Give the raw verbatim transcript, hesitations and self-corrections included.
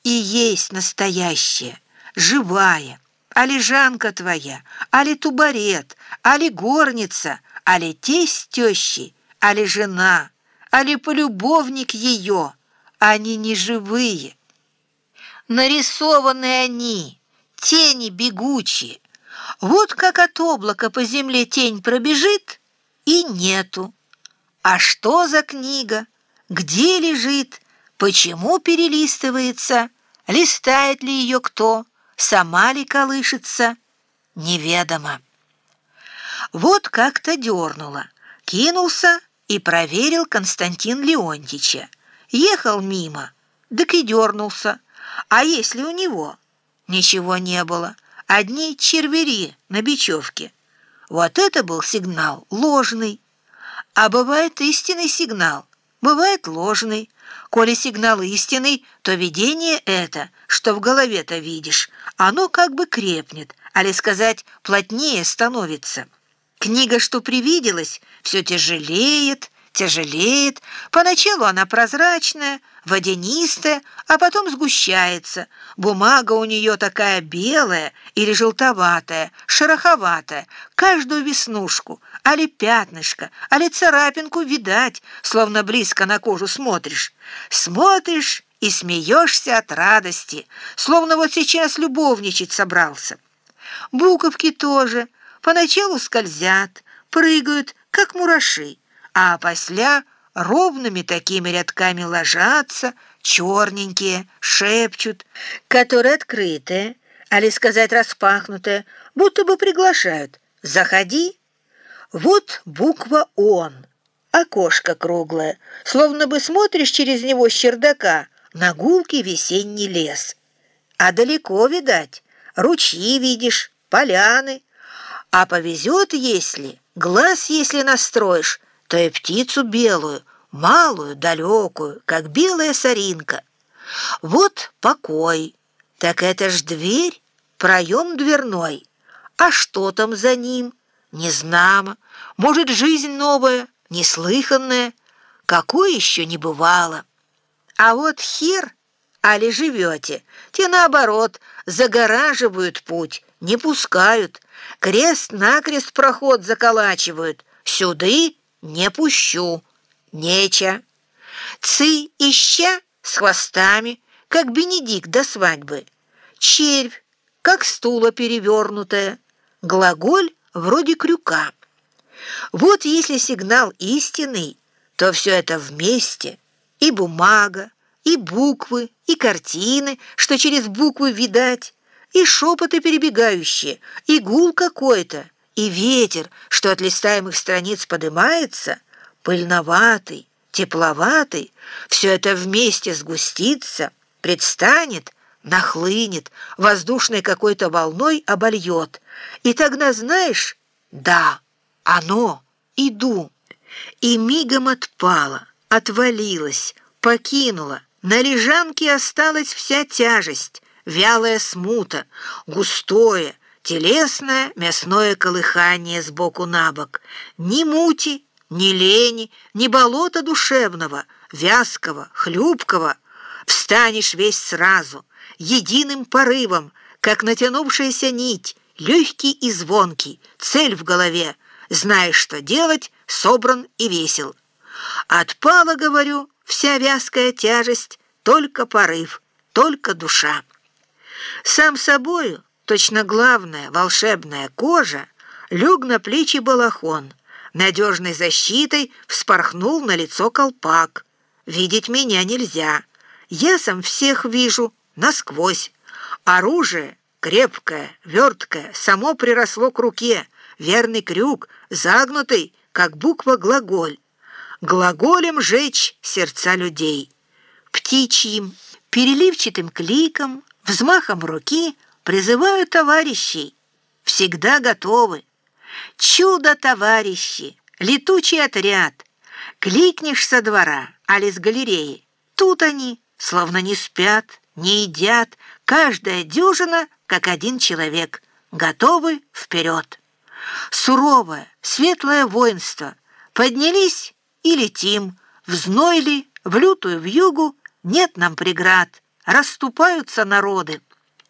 и есть настоящая, живая, али Жанка твоя, али тубарет, али горница, али тесть тещи, али жена, али полюбовник ее, они не живые. Нарисованы они, тени бегучие. Вот как от облака по земле тень пробежит, и нету. А что за книга? Где лежит? Почему перелистывается? Листает ли ее кто? Сама ли колышется? Неведомо. Вот как-то дернуло. Кинулся и проверил Константин Леонтьича. Ехал мимо, так и дернулся. А если у него? Ничего не было. Одни червяри на бечевке. Вот это был сигнал ложный. А бывает истинный сигнал, бывает ложный. Коли сигнал истинный, то видение это, что в голове-то видишь, оно как бы крепнет, али сказать, плотнее становится. Книга, что привиделась, все тяжелеет, тяжелеет. Поначалу она прозрачная, водянистая, а потом сгущается. Бумага у нее такая белая или желтоватая, шероховатая, каждую веснушку, али пятнышко, али царапинку видать, словно близко на кожу смотришь. Смотришь и смеешься от радости, словно вот сейчас любовничать собрался. Буковки тоже поначалу скользят, прыгают, как мураши, а после ровными такими рядками ложатся, черненькие, шепчут, которые открытые, али сказать распахнутые, будто бы приглашают. Заходи. Вот буква «Он», окошко круглое, словно бы смотришь через него с чердака на гулкий весенний лес. А далеко, видать, ручьи видишь, поляны. А повезет, если, глаз если настроишь, то и птицу белую, малую, далекую, как белая соринка. Вот покой. Так это ж дверь, проем дверной. А что там за ним? Незнамо. Может, жизнь новая, неслыханная, какой еще не бывало. А вот хер, али живете, те, наоборот, загораживают путь, не пускают, крест-накрест проход заколачивают, сюды не пущу, неча. Цы и ща с хвостами, как Бенедикт до свадьбы, червь, как стула перевернутая, глаголь вроде крюка. Вот если сигнал истинный, то все это вместе, и бумага, и буквы, и картины, что через буквы видать, и шепоты перебегающие, и гул какой-то, и ветер, что от листаемых страниц подымается, пыльноватый, тепловатый, все это вместе сгустится, предстанет, нахлынет, воздушной какой-то волной обольет. И тогда знаешь, да, оно, иду. И мигом отпало, отвалилось, покинуло. На лежанке осталась вся тяжесть, вялая смута, густое, телесное мясное колыхание сбоку на бок. Ни мути, ни лени, ни болота душевного, вязкого, хлюпкого. Встанешь весь сразу, единым порывом, как натянувшаяся нить, легкий и звонкий, цель в голове, знаешь, что делать, собран и весел. Отпала, говорю, вся вязкая тяжесть, только порыв, только душа. Сам собою, точно главная волшебная кожа, лег на плечи балахон, надежной защитой вспорхнул на лицо колпак. Видеть меня нельзя, я сам всех вижу насквозь. Оружие крепкое, верткое, само приросло к руке, верный крюк, загнутый, как буква глаголь. Глаголем жечь сердца людей. Птичьим, переливчатым кликом, взмахом руки призываю товарищей. Всегда готовы. Чудо, товарищи, летучий отряд. Кликнешь со двора, али с галереи. Тут они, словно не спят, не едят. Каждая дюжина, как один человек, готовы вперед. Суровое, светлое воинство. Поднялись и летим. В зной ли, в лютую вьюгу нет нам преград. расступаются народы.